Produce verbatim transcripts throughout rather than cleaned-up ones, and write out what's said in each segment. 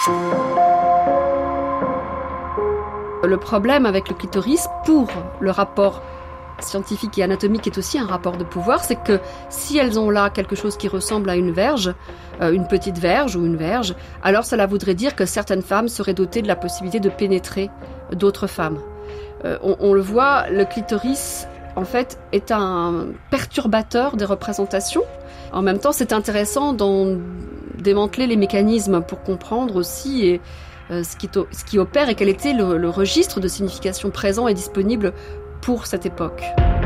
Le problème avec le clitoris, pour le rapport scientifique et anatomique est aussi un rapport de pouvoir, c'est que si elles ont là quelque chose qui ressemble à une verge, euh, une petite verge ou une verge, alors cela voudrait dire que certaines femmes seraient dotées de la possibilité de pénétrer d'autres femmes. Euh, on, on le voit, le clitoris, en fait, est un perturbateur des représentations. En même temps, c'est intéressant d'en démanteler les mécanismes pour comprendre aussi et, euh, ce, qui to- ce qui opère et quel était le, le registre de signification présent et disponible pour cette époque.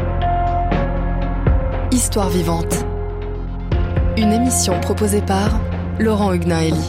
Histoire vivante. Une émission proposée par Laurent Huguenin-Elie.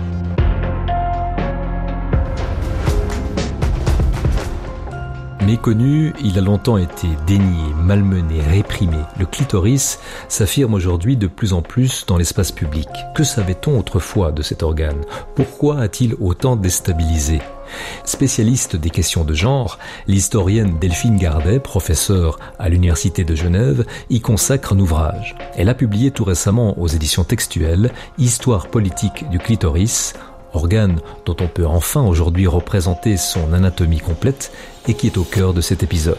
Méconnu, il a longtemps été dénié, malmené, réprimé. Le clitoris s'affirme aujourd'hui de plus en plus dans l'espace public. Que savait-on autrefois de cet organe ? Pourquoi a-t-il autant déstabilisé ? Spécialiste des questions de genre, l'historienne Delphine Gardet, professeure à l'Université de Genève, y consacre un ouvrage. Elle a publié tout récemment aux éditions textuelles « Histoire politique du clitoris », organe dont on peut enfin aujourd'hui représenter son anatomie complète et qui est au cœur de cet épisode.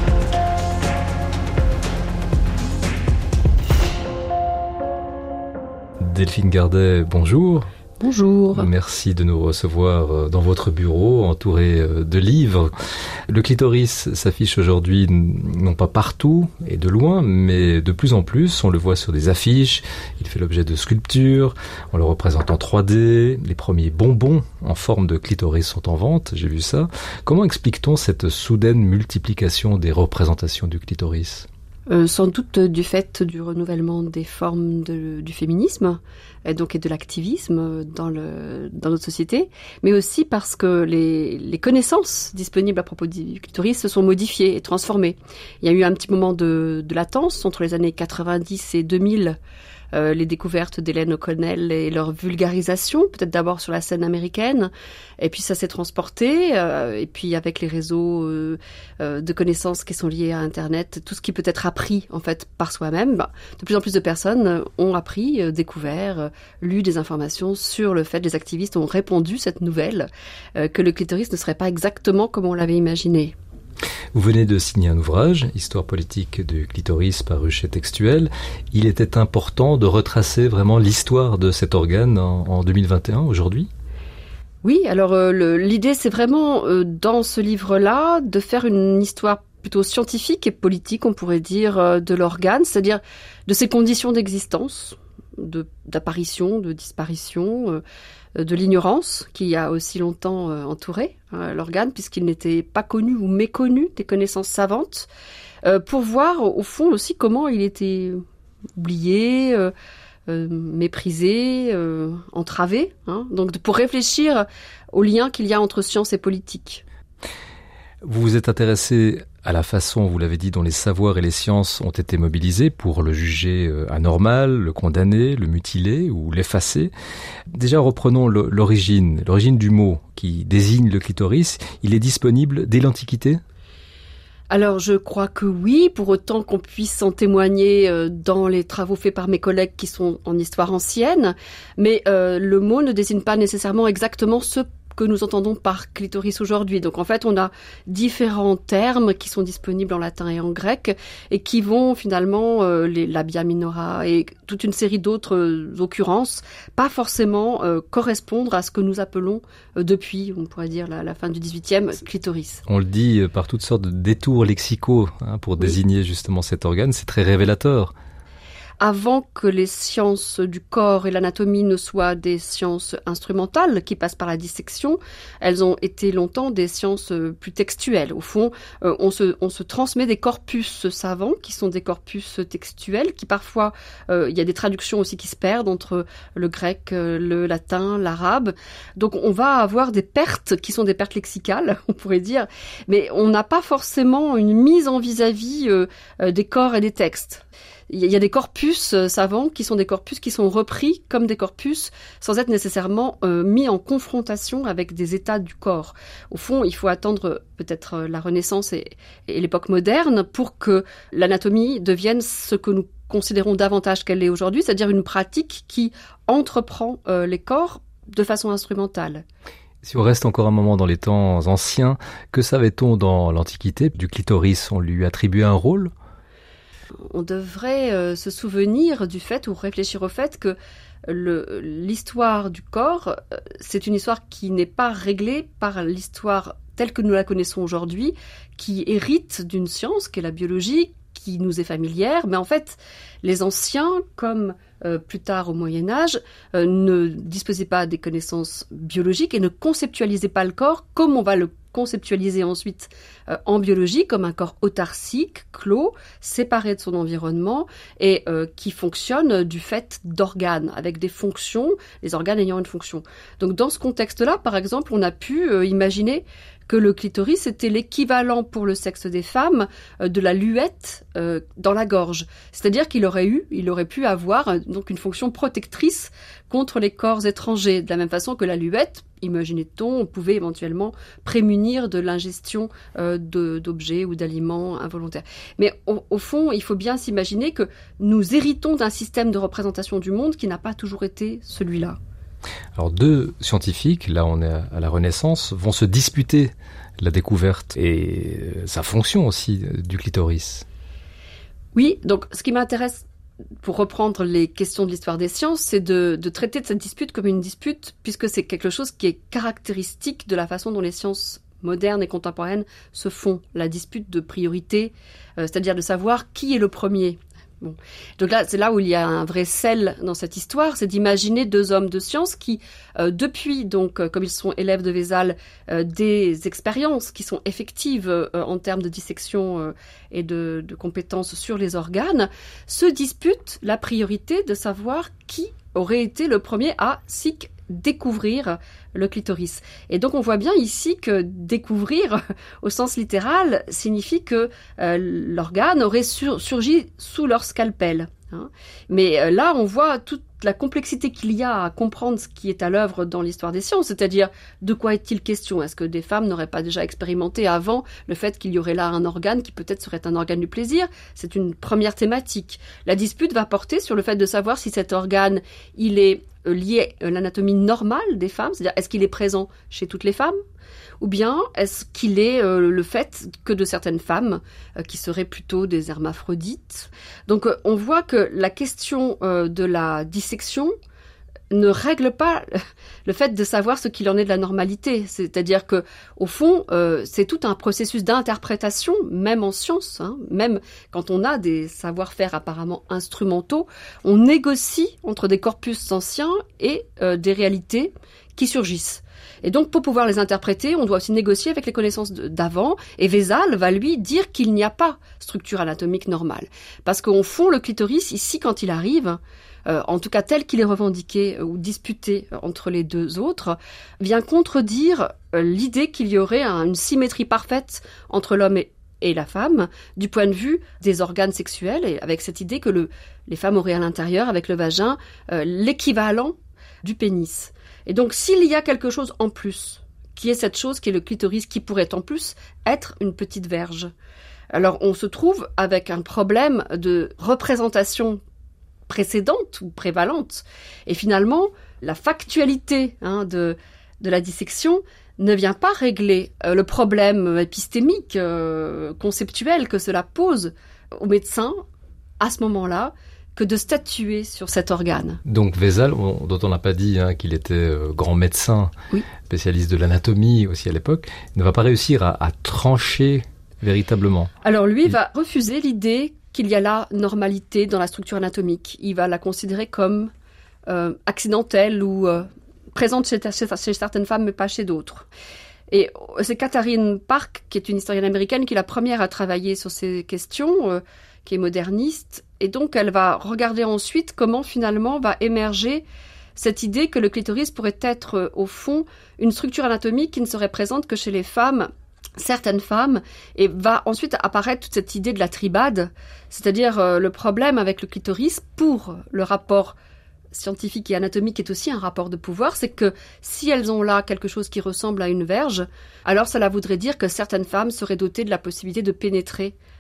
Delphine Gardet, bonjour. Bonjour. Merci de nous recevoir dans votre bureau, entouré de livres. Le clitoris s'affiche aujourd'hui non pas partout et de loin, mais de plus en plus. On le voit sur des affiches, il fait l'objet de sculptures, on le représente en trois D. Les premiers bonbons en forme de clitoris sont en vente, j'ai vu ça. Comment explique-t-on cette soudaine multiplication des représentations du clitoris ? Euh, sans doute du fait du renouvellement des formes de, du féminisme et donc et de l'activisme dans, le, dans notre société, mais aussi parce que les, les connaissances disponibles à propos du clitoris se sont modifiées et transformées. Il y a eu un petit moment de, de latence entre les années quatre-vingt-dix et deux mille, euh, les découvertes d'Hélène O'Connell et leur vulgarisation, peut-être d'abord sur la scène américaine, et puis ça s'est transporté, euh, et puis avec les réseaux euh, euh, de connaissances qui sont liés à Internet, tout ce qui peut être appris en fait par soi-même, bah, de plus en plus de personnes ont appris, euh, découvert, euh, lu des informations sur le fait, les activistes ont répondu cette nouvelle, euh, que le clitoris ne serait pas exactement comme on l'avait imaginé. Vous venez de signer un ouvrage, Histoire politique du clitoris, paru chez Textuel. Il était important de retracer vraiment l'histoire de cet organe en, en deux mille vingt et un, aujourd'hui ? Oui, alors euh, le, l'idée c'est vraiment, euh, dans ce livre-là, de faire une histoire plutôt scientifique et politique, on pourrait dire, euh, de l'organe, c'est-à-dire de ses conditions d'existence, de, d'apparition, de disparition, euh, de l'ignorance qui a aussi longtemps euh, entouré euh, l'organe, puisqu'il n'était pas connu ou méconnu des connaissances savantes, euh, pour voir au fond aussi comment il était oublié, euh, euh, méprisé, euh, entravé, hein, donc pour réfléchir au lien qu'il y a entre science et politique. Vous vous êtes intéressé à la façon, vous l'avez dit, dont les savoirs et les sciences ont été mobilisés pour le juger anormal, le condamner, le mutiler ou l'effacer. Déjà, reprenons l'origine, l'origine du mot qui désigne le clitoris. Il est disponible dès l'Antiquité ? Alors je crois que oui, pour autant qu'on puisse en témoigner euh, dans les travaux faits par mes collègues qui sont en histoire ancienne, mais euh, le mot ne désigne pas nécessairement exactement ce que nous entendons par clitoris aujourd'hui. Donc en fait, on a différents termes qui sont disponibles en latin et en grec et qui vont finalement, euh, les labia minora et toute une série d'autres euh, occurrences, pas forcément euh, correspondre à ce que nous appelons euh, depuis, on pourrait dire, la, la fin du dix-huitième, clitoris. On le dit par toutes sortes de détours lexicaux hein, pour oui. désigner justement cet organe, c'est très révélateur. Avant que les sciences du corps et l'anatomie ne soient des sciences instrumentales qui passent par la dissection, elles ont été longtemps des sciences plus textuelles. Au fond, euh, on, se, on se transmet des corpus savants qui sont des corpus textuels qui parfois, euh, il y a des traductions aussi qui se perdent entre le grec, le latin, l'arabe. Donc on va avoir des pertes qui sont des pertes lexicales, on pourrait dire, mais on n'a pas forcément une mise en vis-à-vis euh, des corps et des textes. Il y a des corpus savants qui sont des corpus qui sont repris comme des corpus sans être nécessairement euh, mis en confrontation avec des états du corps. Au fond, il faut attendre peut-être la Renaissance et, et l'époque moderne pour que l'anatomie devienne ce que nous considérons davantage qu'elle est aujourd'hui, c'est-à-dire une pratique qui entreprend euh, les corps de façon instrumentale. Si on reste encore un moment dans les temps anciens, que savait-on dans l'Antiquité du clitoris? On lui attribuait un rôle? On devrait euh, se souvenir du fait ou réfléchir au fait que le, l'histoire du corps, euh, c'est une histoire qui n'est pas réglée par l'histoire telle que nous la connaissons aujourd'hui, qui hérite d'une science qui est la biologie, qui nous est familière, mais en fait, les anciens, comme euh, plus tard au Moyen-Âge, euh, ne disposaient pas des connaissances biologiques et ne conceptualisaient pas le corps comme on va le conceptualiser ensuite euh, en biologie, comme un corps autarcique, clos, séparé de son environnement et euh, qui fonctionne du fait d'organes, avec des fonctions, les organes ayant une fonction. Donc dans ce contexte-là, par exemple, on a pu euh, imaginer que le clitoris était l'équivalent pour le sexe des femmes euh, de la luette euh, dans la gorge. C'est-à-dire qu'il aurait eu, il aurait pu avoir euh, donc une fonction protectrice contre les corps étrangers. De la même façon que la luette, imaginait-on, on pouvait éventuellement prémunir de l'ingestion euh, de, d'objets ou d'aliments involontaires. Mais au, au fond, il faut bien s'imaginer que nous héritons d'un système de représentation du monde qui n'a pas toujours été celui-là. Alors deux scientifiques, là on est à la Renaissance, vont se disputer la découverte et sa fonction aussi du clitoris. Oui, donc ce qui m'intéresse, pour reprendre les questions de l'histoire des sciences, c'est de, de traiter de cette dispute comme une dispute, puisque c'est quelque chose qui est caractéristique de la façon dont les sciences modernes et contemporaines se font. La dispute de priorité, euh, c'est-à-dire de savoir qui est le premier. Bon. Donc là, c'est là où il y a un vrai sel dans cette histoire, c'est d'imaginer deux hommes de science qui, euh, depuis, donc, euh, comme ils sont élèves de Vézal, euh, des expériences qui sont effectives euh, en termes de dissection euh, et de, de compétences sur les organes, se disputent la priorité de savoir qui aurait été le premier à s'y découvrir le clitoris. Et donc on voit bien ici que découvrir au sens littéral signifie que euh, l'organe aurait sur, surgi sous leur scalpel. Hein. Mais euh, là on voit toute la complexité qu'il y a à comprendre ce qui est à l'œuvre dans l'histoire des sciences, c'est-à-dire de quoi est-il question? Est-ce que des femmes n'auraient pas déjà expérimenté avant le fait qu'il y aurait là un organe qui peut-être serait un organe du plaisir? C'est une première thématique. La dispute va porter sur le fait de savoir si cet organe, il est lié à l'anatomie normale des femmes, c'est-à-dire est-ce qu'il est présent chez toutes les femmes, ou bien est-ce qu'il est euh, le fait que de certaines femmes euh, qui seraient plutôt des hermaphrodites. Donc euh, on voit que la question euh, de la dissection ne règle pas le fait de savoir ce qu'il en est de la normalité. C'est-à-dire que, au fond, euh, c'est tout un processus d'interprétation, même en sciences, hein, même quand on a des savoir-faire apparemment instrumentaux, on négocie entre des corpus anciens et euh, des réalités qui surgissent. Et donc, pour pouvoir les interpréter, on doit aussi négocier avec les connaissances d'avant. Et Vézal va lui dire qu'il n'y a pas structure anatomique normale. Parce qu'au fond, le clitoris, ici, quand il arrive, euh, en tout cas tel qu'il est revendiqué euh, ou disputé euh, entre les deux autres, vient contredire euh, l'idée qu'il y aurait un, une symétrie parfaite entre l'homme et et la femme, du point de vue des organes sexuels, et avec cette idée que le, les femmes auraient à l'intérieur, avec le vagin, euh, l'équivalent du pénis. Et donc, s'il y a quelque chose en plus, qui est cette chose qui est le clitoris, qui pourrait en plus être une petite verge, alors on se trouve avec un problème de représentation précédente ou prévalente. Et finalement, la factualité hein, de, de la dissection ne vient pas régler euh, le problème épistémique, euh, conceptuel que cela pose aux médecins à ce moment-là, que de statuer sur cet organe. Donc Vézal, on, dont on n'a pas dit hein, qu'il était euh, grand médecin, oui. spécialiste de l'anatomie aussi à l'époque, ne va pas réussir à, à trancher véritablement. Alors lui Il... va refuser l'idée qu'il y a là normalité dans la structure anatomique. Il va la considérer comme euh, accidentelle ou euh, présente chez, chez, chez certaines femmes, mais pas chez d'autres. Et c'est Catherine Park, qui est une historienne américaine, qui est la première à travailler sur ces questions, euh, qui est moderniste. Et donc, elle va regarder ensuite comment, finalement, va émerger cette idée que le clitoris pourrait être, euh, au fond, une structure anatomique qui ne serait présente que chez les femmes, certaines femmes, et va ensuite apparaître toute cette idée de la tribade, c'est-à-dire euh, le problème avec le clitoris pour le rapport scientifique et anatomique est aussi un rapport de pouvoir, c'est que si elles ont là quelque chose qui ressemble à une verge, alors cela voudrait dire que certaines femmes seraient dotées de la possibilité de pénétrer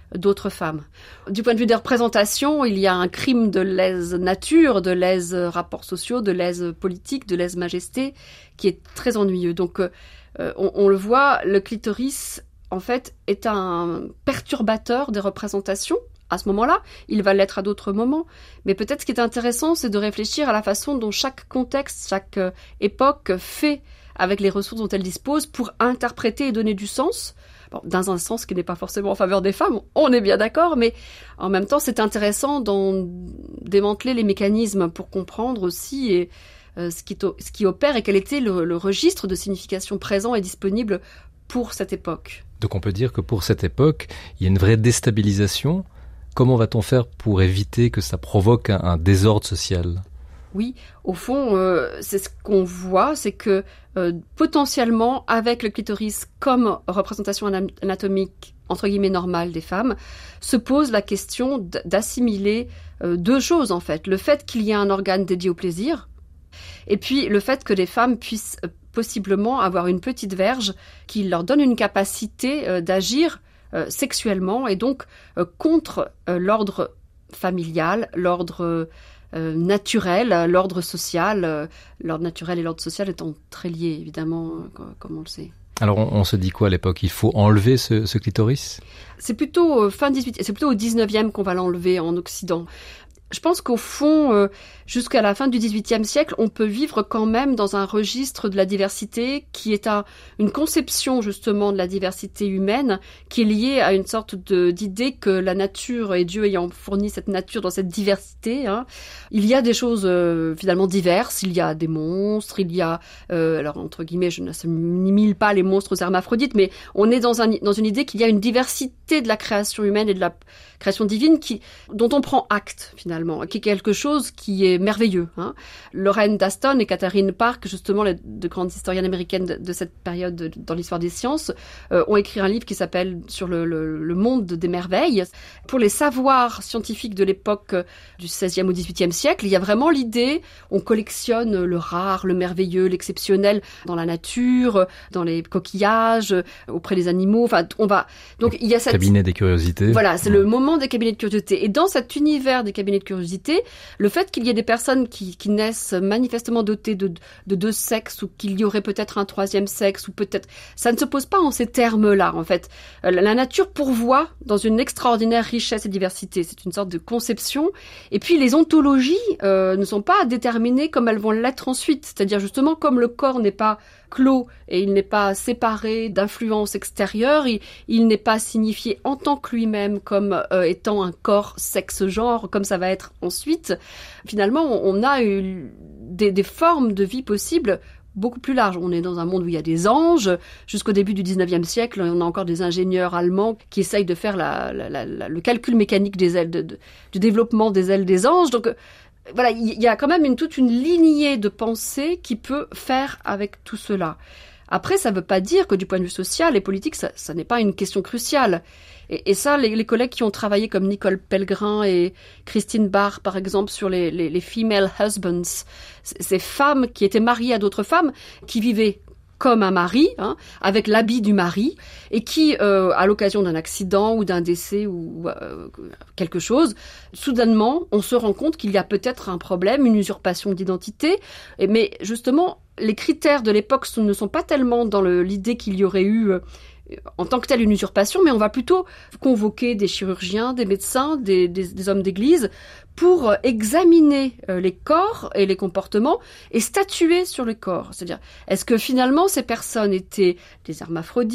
d'autres femmes. Du point de vue des représentations, il y a un crime de lèse-nature, de lèse-rapports sociaux, de lèse-politique, de lèse-majesté, qui est très ennuyeux. Donc, euh, on, on le voit, le clitoris, en fait, est un perturbateur des représentations. À ce moment-là, il va l'être à d'autres moments. Mais peut-être ce qui est intéressant, c'est de réfléchir à la façon dont chaque contexte, chaque euh, époque fait avec les ressources dont elle dispose pour interpréter et donner du sens. Bon, dans un sens qui n'est pas forcément en faveur des femmes, on est bien d'accord, mais en même temps, c'est intéressant d'en démanteler les mécanismes pour comprendre aussi et, euh, ce, qui to- ce qui opère et quel était le, le registre de signification présent et disponible pour cette époque. Donc on peut dire que pour cette époque, il y a une vraie déstabilisation. Comment va-t-on faire pour éviter que ça provoque un, un désordre social ? Oui, au fond, euh, c'est ce qu'on voit, c'est que euh, potentiellement, avec le clitoris comme représentation anatomique, entre guillemets, normale des femmes, se pose la question d- d'assimiler euh, deux choses, en fait. Le fait qu'il y ait un organe dédié au plaisir, et puis le fait que les femmes puissent euh, possiblement avoir une petite verge qui leur donne une capacité euh, d'agir Euh, sexuellement et donc euh, contre euh, l'ordre familial, l'ordre euh, naturel, l'ordre social, euh, l'ordre naturel et l'ordre social étant très liés évidemment, euh, comme on le sait. Alors on, on se dit quoi à l'époque ? Il faut enlever ce, ce clitoris ? C'est plutôt euh, fin dix-huitième, c'est plutôt au dix-neuvième qu'on va l'enlever en Occident. Je pense qu'au fond, euh, jusqu'à la fin du dix-huitième siècle, on peut vivre quand même dans un registre de la diversité qui est un, une conception justement de la diversité humaine qui est liée à une sorte de, d'idée que la nature et Dieu ayant fourni cette nature dans cette diversité, hein, il y a des choses euh, finalement diverses, il y a des monstres, il y a, euh, alors entre guillemets, je n'assimile pas les monstres aux hermaphrodites, mais on est dans, un, dans une idée qu'il y a une diversité de la création humaine et de la création divine qui, dont on prend acte finalement. Qui est quelque chose qui est merveilleux. Hein. Lorraine Daston et Catherine Park, justement, les deux grandes historiennes américaines de, de cette période de, dans l'histoire des sciences, euh, ont écrit un livre qui s'appelle « Sur le, le, le monde des merveilles ». Pour les savoirs scientifiques de l'époque du seizième au dix-huitième siècle, il y a vraiment l'idée, on collectionne le rare, le merveilleux, l'exceptionnel dans la nature, dans les coquillages, auprès des animaux. Enfin, on va. Donc il y a cette cabinet des curiosités. Voilà, c'est ouais. le moment des cabinets de curiosité. Et dans cet univers des cabinets de curiosité, le fait qu'il y ait des personnes qui, qui naissent manifestement dotées de, de deux sexes ou qu'il y aurait peut-être un troisième sexe ou peut-être... Ça ne se pose pas en ces termes-là, en fait. La nature pourvoit dans une extraordinaire richesse et diversité. C'est une sorte de conception. Et puis, les ontologies euh, ne sont pas déterminées comme elles vont l'être ensuite. C'est-à-dire, justement, comme le corps n'est pas clos et il n'est pas séparé d'influences extérieures, il, il n'est pas signifié en tant que lui-même comme euh, étant un corps sexe-genre, comme ça va être ensuite. Finalement, on, on a eu des, des formes de vie possibles beaucoup plus larges. On est dans un monde où il y a des anges. Jusqu'au début du dix-neuvième siècle, on a encore des ingénieurs allemands qui essayent de faire la, la, la, la, le calcul mécanique des ailes, de, de, du développement des ailes des anges. Donc, voilà, il y a quand même une, toute une lignée de pensée qui peut faire avec tout cela. Après, ça ne veut pas dire que du point de vue social et politique, ça, ça n'est pas une question cruciale. Et, et ça, les, les collègues qui ont travaillé comme Nicole Pellegrin et Christine Barr, par exemple, sur les, les, les female husbands, ces femmes qui étaient mariées à d'autres femmes, qui vivaient comme un mari, hein, avec l'habit du mari, et qui, euh, à l'occasion d'un accident ou d'un décès ou euh, quelque chose, soudainement, on se rend compte qu'il y a peut-être un problème, une usurpation d'identité, et, mais justement, les critères de l'époque ne sont pas tellement dans le, l'idée qu'il y aurait eu euh, en tant que telle une usurpation, mais on va plutôt convoquer des chirurgiens, des médecins, des, des, des hommes d'église pour examiner euh, les corps et les comportements et statuer sur les corps. C'est-à-dire, est-ce que finalement ces personnes étaient des hermaphrodites ?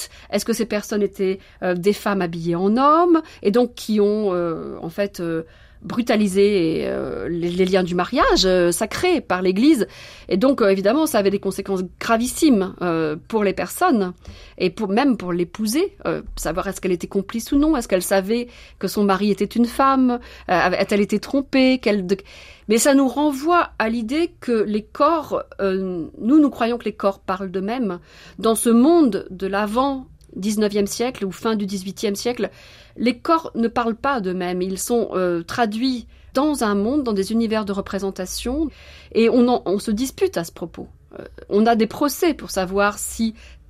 Est-ce que ces personnes étaient euh, des femmes habillées en hommes et donc qui ont euh, en fait euh, brutalisé euh, les, les liens du mariage euh, sacré par l'Église. Et donc, euh, évidemment, ça avait des conséquences gravissimes euh, pour les personnes et pour, même pour l'épousée. Euh, savoir est-ce qu'elle était complice ou non, est-ce qu'elle savait que son mari était une femme, euh, a-t-elle été trompée, qu'elle... De... Mais ça nous renvoie à l'idée que les corps, euh, nous, nous croyons que les corps parlent d'eux-mêmes. Dans ce monde de l'avant dix-neuvième siècle ou fin du dix-huitième siècle, les corps ne parlent pas d'eux-mêmes. Ils sont euh, traduits dans un monde, dans des univers de représentation, et on, en, on se dispute à ce propos. Euh, on a des procès pour savoir si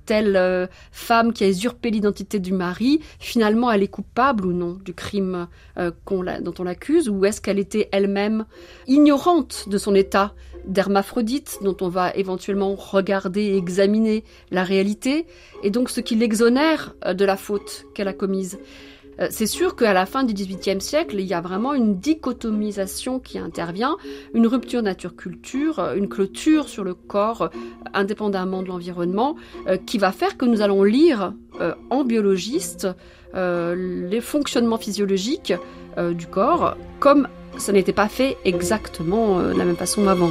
telle euh, femme qui a usurpé l'identité du mari, finalement, elle est coupable ou non du crime euh, qu'on l'a, dont on l'accuse, ou est-ce qu'elle était elle-même ignorante de son état d'hermaphrodite, dont on va éventuellement regarder et examiner la réalité, et donc ce qui l'exonère euh, de la faute qu'elle a commise. Euh, c'est sûr qu'à la fin du dix-huitième siècle, il y a vraiment une dichotomisation qui intervient, une rupture nature-culture, une clôture sur le corps, euh, indépendamment de l'environnement, euh, qui va faire que nous allons lire euh, en biologiste euh, les fonctionnements physiologiques euh, du corps, comme ça n'était pas fait exactement euh, de la même façon avant.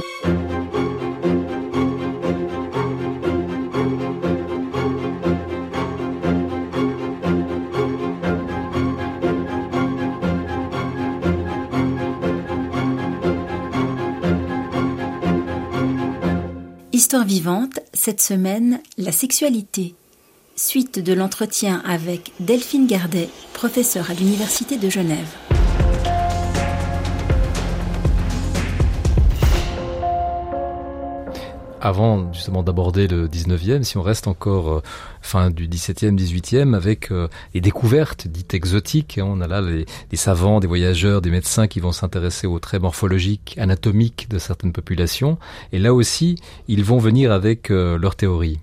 Histoire vivante, cette semaine, la sexualité. Suite de l'entretien avec Delphine Gardet, professeure à l'Université de Genève. Avant justement d'aborder le dix-neuvième, si on reste encore euh, fin du dix-septième, dix-huitième, avec euh, les découvertes dites exotiques, hein, on a là les, des savants, des voyageurs, des médecins qui vont s'intéresser aux traits morphologiques, anatomiques de certaines populations, et là aussi, ils vont venir avec euh, leurs théories.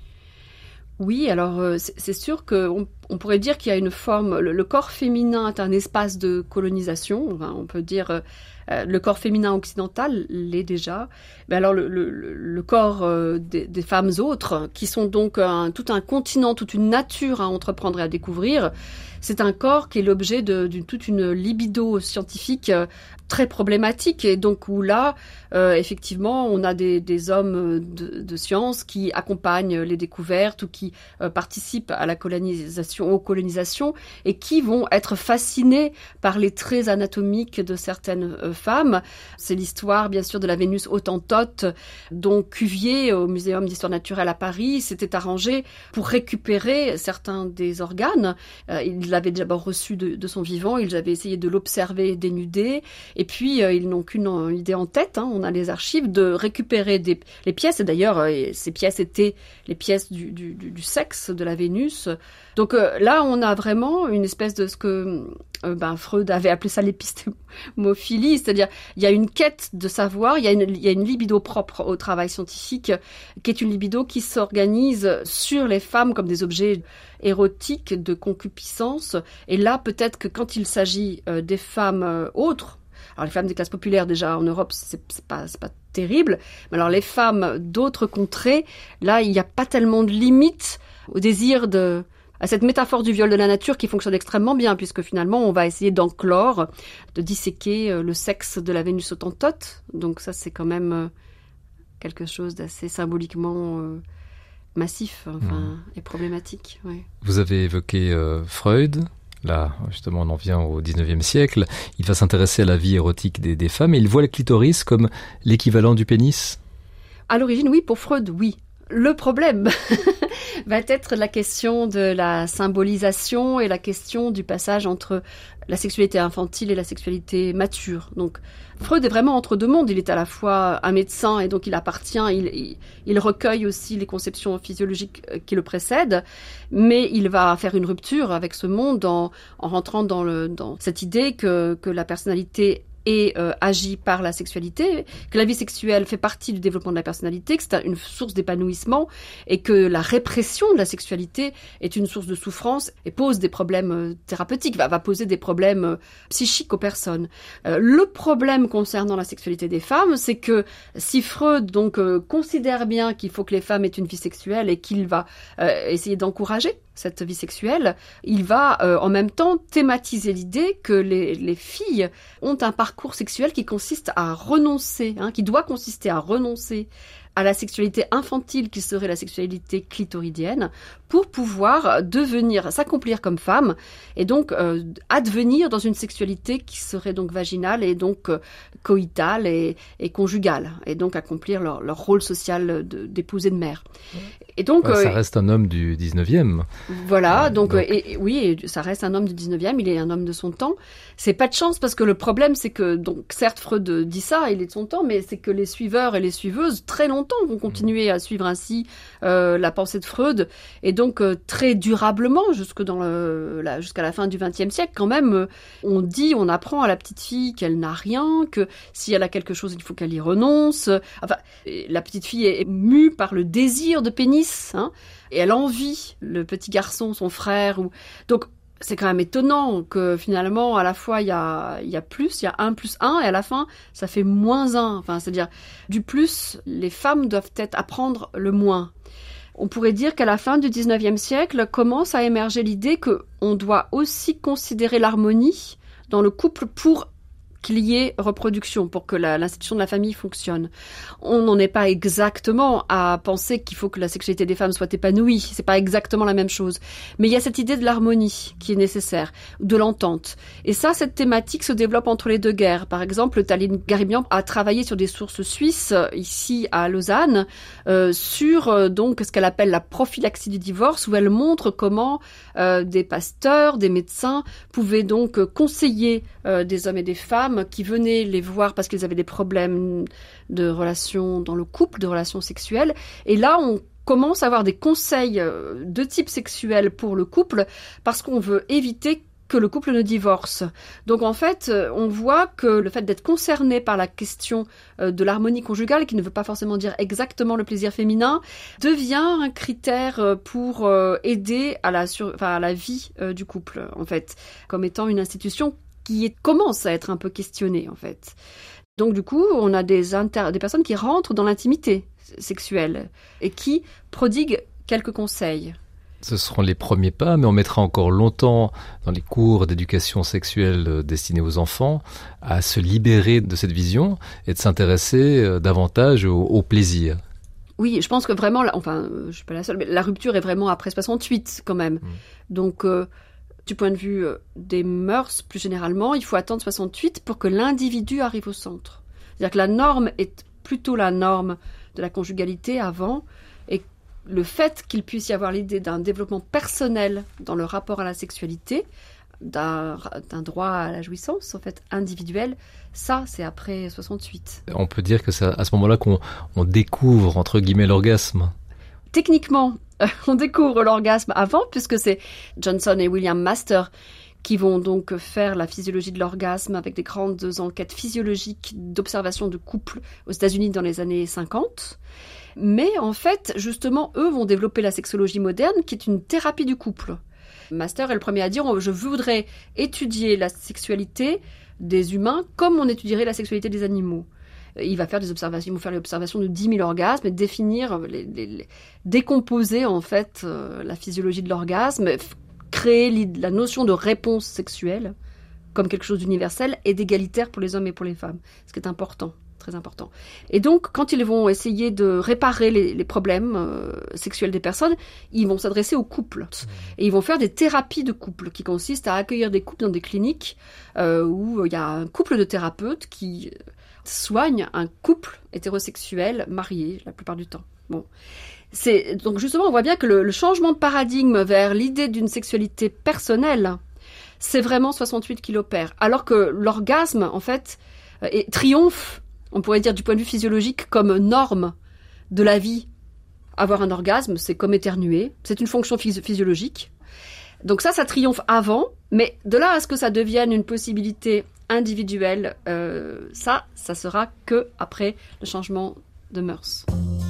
Oui, alors euh, c'est, c'est sûr qu'on on pourrait dire qu'il y a une forme, le, le corps féminin est un espace de colonisation, enfin, on peut dire euh, euh, le corps féminin occidental l'est déjà, mais alors le, le, le corps euh, des, des femmes autres, qui sont donc un, tout un continent, toute une nature à entreprendre et à découvrir, c'est un corps qui est l'objet de, d'une toute une libido scientifique euh, très problématique, et donc où là, euh, effectivement, on a des, des hommes de, de science qui accompagnent les découvertes ou qui euh, participent à la colonisation, aux colonisations, et qui vont être fascinés par les traits anatomiques de certaines euh, femmes. C'est l'histoire, bien sûr, de la Vénus Hottentote, dont Cuvier, au Muséum d'histoire naturelle à Paris, s'était arrangé pour récupérer certains des organes. Euh, il l'avait d'abord reçu de, de son vivant, ils avaient essayé de l'observer dénudé. Et puis, euh, ils n'ont qu'une euh, idée en tête, hein, on a les archives, de récupérer des, les pièces. Et d'ailleurs, euh, ces pièces étaient les pièces du, du, du sexe de la Vénus. Donc euh, là, on a vraiment une espèce de ce que euh, ben, Freud avait appelé ça l'épistémophilie, c'est-à-dire il y a une quête de savoir, il y a une, il y a une libido propre au travail scientifique, qui est une libido qui s'organise sur les femmes comme des objets érotiques de concupiscence. Et là, peut-être que quand il s'agit euh, des femmes euh, autres, alors les femmes des classes populaires déjà en Europe, c'est, c'est pas c'est pas terrible, mais alors les femmes d'autres contrées, là il n'y a pas tellement de limites au désir de, à cette métaphore du viol de la nature qui fonctionne extrêmement bien, puisque finalement on va essayer d'enclore, de disséquer le sexe de la Vénus Hottentote. Donc ça c'est quand même quelque chose d'assez symboliquement euh, massif, enfin, mmh. et problématique. Ouais. Vous avez évoqué euh, Freud. Là, justement, on en vient au dix-neuvième siècle. Il va s'intéresser à la vie érotique des, des femmes et il voit le clitoris comme l'équivalent du pénis. À l'origine, oui, pour Freud, oui. Le problème va être la question de la symbolisation et la question du passage entre la sexualité infantile et la sexualité mature. Donc, Freud est vraiment entre deux mondes. Il est à la fois un médecin et donc il appartient, il, il, il recueille aussi les conceptions physiologiques qui le précèdent, mais il va faire une rupture avec ce monde en, en rentrant dans, le, dans cette idée que, que la personnalité et euh, agit par la sexualité, que la vie sexuelle fait partie du développement de la personnalité, que c'est une source d'épanouissement et que la répression de la sexualité est une source de souffrance et pose des problèmes euh, thérapeutiques, va, va poser des problèmes euh, psychiques aux personnes. Euh, le problème concernant la sexualité des femmes, c'est que si Freud donc euh, considère bien qu'il faut que les femmes aient une vie sexuelle et qu'il va euh, essayer d'encourager cette vie sexuelle, il va euh, en même temps thématiser l'idée que les, les filles ont un parcours sexuel qui consiste à renoncer, hein, qui doit consister à renoncer à la sexualité infantile qui serait la sexualité clitoridienne pour pouvoir devenir, s'accomplir comme femme et donc euh, advenir dans une sexualité qui serait donc vaginale et donc euh, coïtale et, et conjugale et donc accomplir leur, leur rôle social de, d'épouse et de mère. Et donc, ouais, ça euh, reste un homme du dix-neuvième. Voilà, donc, donc... Et, et, oui, et ça reste un homme du dix-neuvième, il est un homme de son temps. C'est pas de chance parce que le problème c'est que, donc certes Freud dit ça, il est de son temps, mais c'est que les suiveurs et les suiveuses, très longtemps, longtemps vont continuer à suivre ainsi euh, la pensée de Freud, et donc euh, très durablement, jusque dans le, la, jusqu'à la fin du vingtième siècle, quand même, euh, on dit, on apprend à la petite fille qu'elle n'a rien, que si elle a quelque chose, il faut qu'elle y renonce. Enfin, la petite fille est mue par le désir de pénis, hein, et elle envie le petit garçon, son frère. Ou... Donc, c'est quand même étonnant que finalement, à la fois, il y a, il y a plus, il y a un plus un, et à la fin, ça fait moins un. Enfin, c'est-à-dire, du plus, les femmes doivent peut-être apprendre le moins. On pourrait dire qu'à la fin du dix-neuvième siècle, commence à émerger l'idée qu'on doit aussi considérer l'harmonie dans le couple pour qu'il y ait reproduction, pour que la, l'institution de la famille fonctionne. On n'en est pas exactement à penser qu'il faut que la sexualité des femmes soit épanouie. C'est pas exactement la même chose. Mais il y a cette idée de l'harmonie qui est nécessaire, de l'entente. Et ça, cette thématique se développe entre les deux guerres. Par exemple, Taline Garibian a travaillé sur des sources suisses, ici à Lausanne, euh, sur euh, donc ce qu'elle appelle la prophylaxie du divorce, où elle montre comment euh, des pasteurs, des médecins pouvaient donc conseiller euh, des hommes et des femmes qui venaient les voir parce qu'ils avaient des problèmes de relations dans le couple, de relations sexuelles. Et là, on commence à avoir des conseils de type sexuel pour le couple parce qu'on veut éviter que le couple ne divorce. Donc en fait, on voit que le fait d'être concerné par la question de l'harmonie conjugale, qui ne veut pas forcément dire exactement le plaisir féminin, devient un critère pour aider à la, sur... enfin, à la vie du couple, en fait, comme étant une institution qui est, commence à être un peu questionnée, en fait. Donc, du coup, on a des, inter- des personnes qui rentrent dans l'intimité sexuelle et qui prodiguent quelques conseils. Ce seront les premiers pas, mais on mettra encore longtemps dans les cours d'éducation sexuelle destinés aux enfants à se libérer de cette vision et de s'intéresser davantage au, au plaisir. Oui, je pense que vraiment, enfin, je suis pas la seule, mais la rupture est vraiment après soixante-huit, quand même. Mmh. Donc... Euh, Du point de vue des mœurs, plus généralement, il faut attendre soixante-huit pour que l'individu arrive au centre. C'est-à-dire que la norme est plutôt la norme de la conjugalité avant, et le fait qu'il puisse y avoir l'idée d'un développement personnel dans le rapport à la sexualité, d'un, d'un droit à la jouissance, en fait, individuel, ça, c'est après soixante-huit. On peut dire que c'est à ce moment-là qu'on on découvre, entre guillemets, l'orgasme. Techniquement, on découvre l'orgasme avant, puisque c'est Johnson et William Master qui vont donc faire la physiologie de l'orgasme avec des grandes enquêtes physiologiques d'observation de couple aux États-Unis dans les années cinquante. Mais en fait, justement, eux vont développer la sexologie moderne, qui est une thérapie du couple. Master est le premier à dire « Je voudrais étudier la sexualité des humains comme on étudierait la sexualité des animaux ». Il va faire des observations, ils vont faire les observations de dix mille orgasmes et définir, les, les, les, décomposer en fait euh, la physiologie de l'orgasme, créer la notion de réponse sexuelle comme quelque chose d'universel et d'égalitaire pour les hommes et pour les femmes, ce qui est important, très important. Et donc, quand ils vont essayer de réparer les, les problèmes euh, sexuels des personnes, ils vont s'adresser aux couples. Et ils vont faire des thérapies de couple qui consistent à accueillir des couples dans des cliniques euh, où il y a un couple de thérapeutes qui soigne un couple hétérosexuel marié la plupart du temps. Bon. C'est, donc justement, on voit bien que le, le changement de paradigme vers l'idée d'une sexualité personnelle, c'est vraiment soixante-huit qui l'opère. Alors que l'orgasme, en fait, est, triomphe, on pourrait dire du point de vue physiologique, comme norme de la vie. Avoir un orgasme, c'est comme éternuer, c'est une fonction phys- physiologique. Donc ça, ça triomphe avant, mais de là à ce que ça devienne une possibilité individuelle, euh, ça, ça sera que après le changement de mœurs.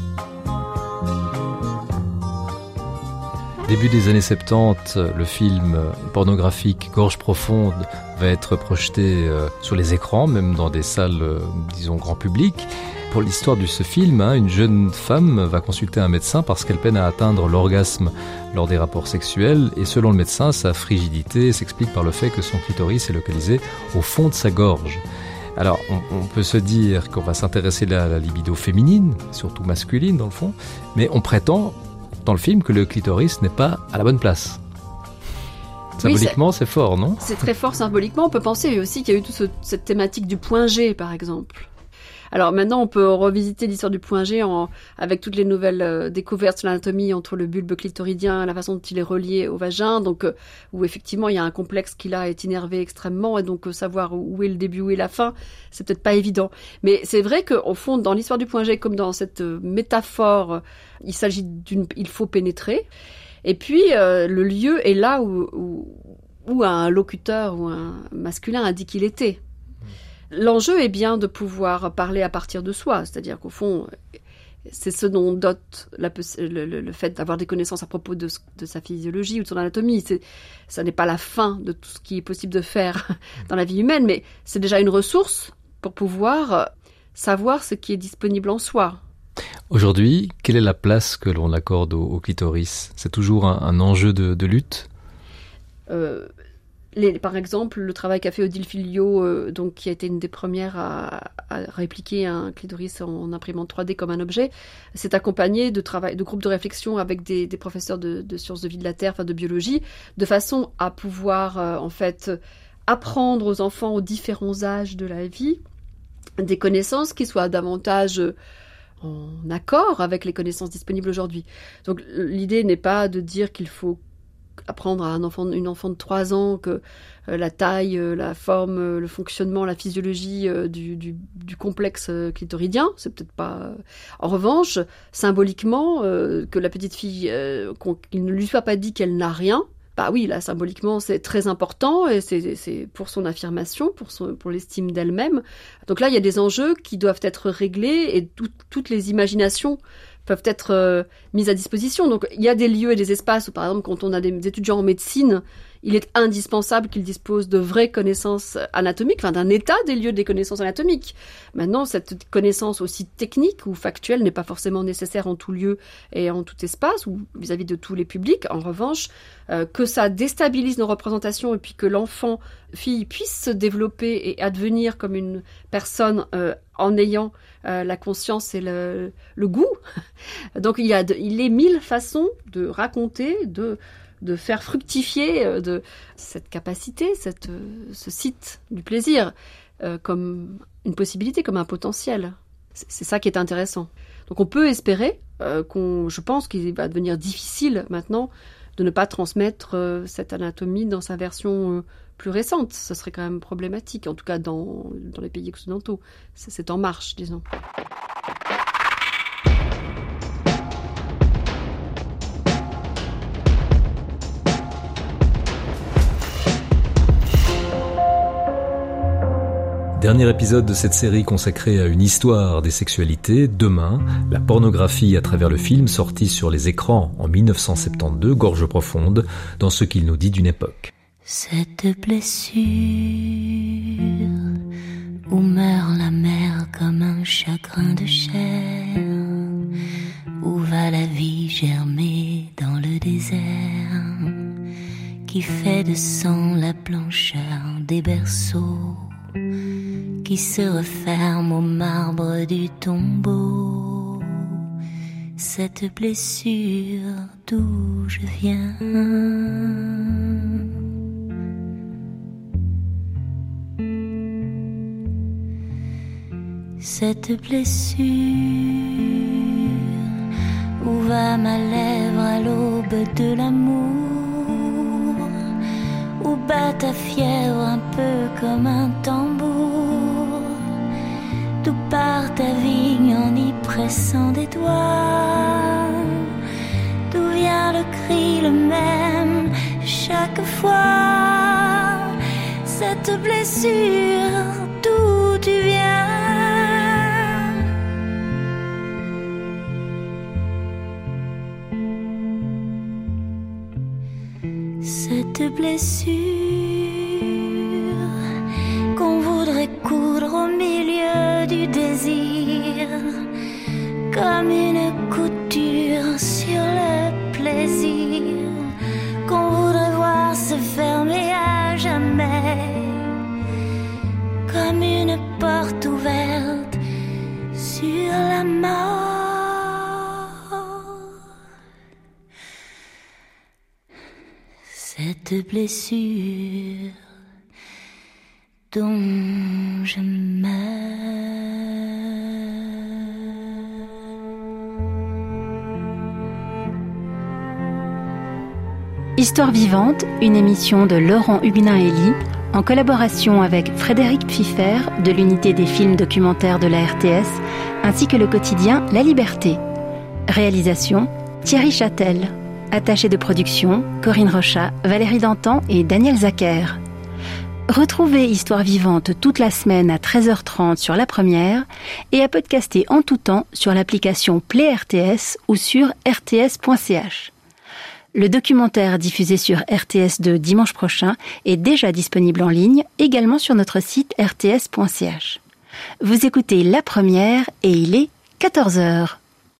Début des années soixante-dix, le film pornographique Gorge profonde va être projeté euh, sur les écrans, même dans des salles, euh, disons, grand public. Pour l'histoire de ce film, hein, une jeune femme va consulter un médecin parce qu'elle peine à atteindre l'orgasme lors des rapports sexuels. Et selon le médecin, sa frigidité s'explique par le fait que son clitoris est localisé au fond de sa gorge. Alors, on, on peut se dire qu'on va s'intéresser à la libido féminine, surtout masculine dans le fond, mais on prétend dans le film que le clitoris n'est pas à la bonne place. Symboliquement, oui, c'est, c'est fort, non ? C'est très fort symboliquement. On peut penser aussi qu'il y a eu toute ce, cette thématique du point G, par exemple. Alors maintenant, on peut revisiter l'histoire du point G en, avec toutes les nouvelles euh, découvertes sur l'anatomie entre le bulbe clitoridien et la façon dont il est relié au vagin, donc euh, où effectivement il y a un complexe qui là est innervé extrêmement, et donc euh, savoir où est le début, où est la fin, c'est peut-être pas évident. Mais c'est vrai qu'au fond, dans l'histoire du point G, comme dans cette euh, métaphore, euh, il s'agit d'une, il faut pénétrer. Et puis euh, le lieu est là où, où, où un locuteur ou un masculin a dit qu'il était. L'enjeu est bien de pouvoir parler à partir de soi, c'est-à-dire qu'au fond, c'est ce dont dote la, le, le, le fait d'avoir des connaissances à propos de, de sa physiologie ou de son anatomie. C'est, ça n'est pas la fin de tout ce qui est possible de faire dans la vie humaine, mais c'est déjà une ressource pour pouvoir savoir ce qui est disponible en soi. Aujourd'hui, quelle est la place que l'on accorde au, au clitoris ? C'est toujours un, un enjeu de, de lutte ? euh, Les, par exemple, le travail qu'a fait Odile Filliot, euh, donc, qui a été une des premières à, à répliquer un clitoris en, en imprimante trois D comme un objet, s'est accompagné de, travail, de groupes de réflexion avec des, des professeurs de, de sciences de vie de la Terre, enfin de biologie, de façon à pouvoir euh, en fait apprendre aux enfants aux différents âges de la vie des connaissances qui soient davantage en accord avec les connaissances disponibles aujourd'hui. Donc l'idée n'est pas de dire qu'il faut apprendre à un enfant, une enfant de trois ans que euh, la taille, euh, la forme, euh, le fonctionnement, la physiologie euh, du, du, du complexe euh, clitoridien, c'est peut-être pas... Euh... En revanche, symboliquement, euh, que la petite fille, euh, qu'il ne lui soit pas dit qu'elle n'a rien, bah oui, là, symboliquement, c'est très important et c'est, c'est pour son affirmation, pour, son, pour l'estime d'elle-même. Donc là, il y a des enjeux qui doivent être réglés et tout, toutes les imaginations peuvent être euh, mises à disposition. Donc, il y a des lieux et des espaces où, par exemple, quand on a des étudiants en médecine, il est indispensable qu'ils disposent de vraies connaissances anatomiques, enfin d'un état des lieux des connaissances anatomiques. Maintenant, cette connaissance aussi technique ou factuelle n'est pas forcément nécessaire en tout lieu et en tout espace ou vis-à-vis de tous les publics. En revanche, euh, que ça déstabilise nos représentations et puis que l'enfant, fille, puisse se développer et advenir comme une personne euh, en ayant euh, la conscience et le, le goût. Donc, il y a de, il est mille façons de raconter, de de faire fructifier de cette capacité, cette, ce site du plaisir, euh, comme une possibilité, comme un potentiel. C'est, c'est ça qui est intéressant. Donc on peut espérer, euh, qu'on, je pense qu'il va devenir difficile maintenant de ne pas transmettre euh, cette anatomie dans sa version euh, plus récente. Ce serait quand même problématique, en tout cas dans, dans les pays occidentaux. C'est, c'est en marche, disons. Dernier épisode de cette série consacrée à une histoire des sexualités. Demain, la pornographie à travers le film sorti sur les écrans en dix-neuf cent soixante-douze, Gorge profonde, dans ce qu'il nous dit d'une époque. Cette blessure où meurt la mer comme un chagrin de chair, où va la vie germer dans le désert, qui fait de sang la blancheur des berceaux, qui se referme au marbre du tombeau. Cette blessure d'où je viens, cette blessure où va ma lèvre à l'aube de l'amour, où bat ta fièvre un peu comme un tambour, d'où part ta vigne en y pressant des doigts, d'où vient le cri le même chaque fois, cette blessure d'où tu viens. Cette blessure qu'on voudrait coudre au milieu du désir, comme une couture sur le plaisir, qu'on voudrait voir se fermer à jamais, comme une porte ouverte sur la mort. Cette blessure dont je meurs. Histoire vivante, une émission de Laurent Huguenin-Hélie, en collaboration avec Frédéric Pfiffer de l'unité des films documentaires de la R T S, ainsi que le quotidien La Liberté. Réalisation, Thierry Châtel. Attaché de production, Corinne Rochat, Valérie Dantan et Daniel Zacher. Retrouvez Histoire vivante toute la semaine à treize heures trente sur La Première et à podcaster en tout temps sur l'application Play R T S ou sur r t s point c h. Le documentaire diffusé sur R T S deux dimanche prochain est déjà disponible en ligne, également sur notre site r t s point c h. Vous écoutez La Première et il est quatorze heures.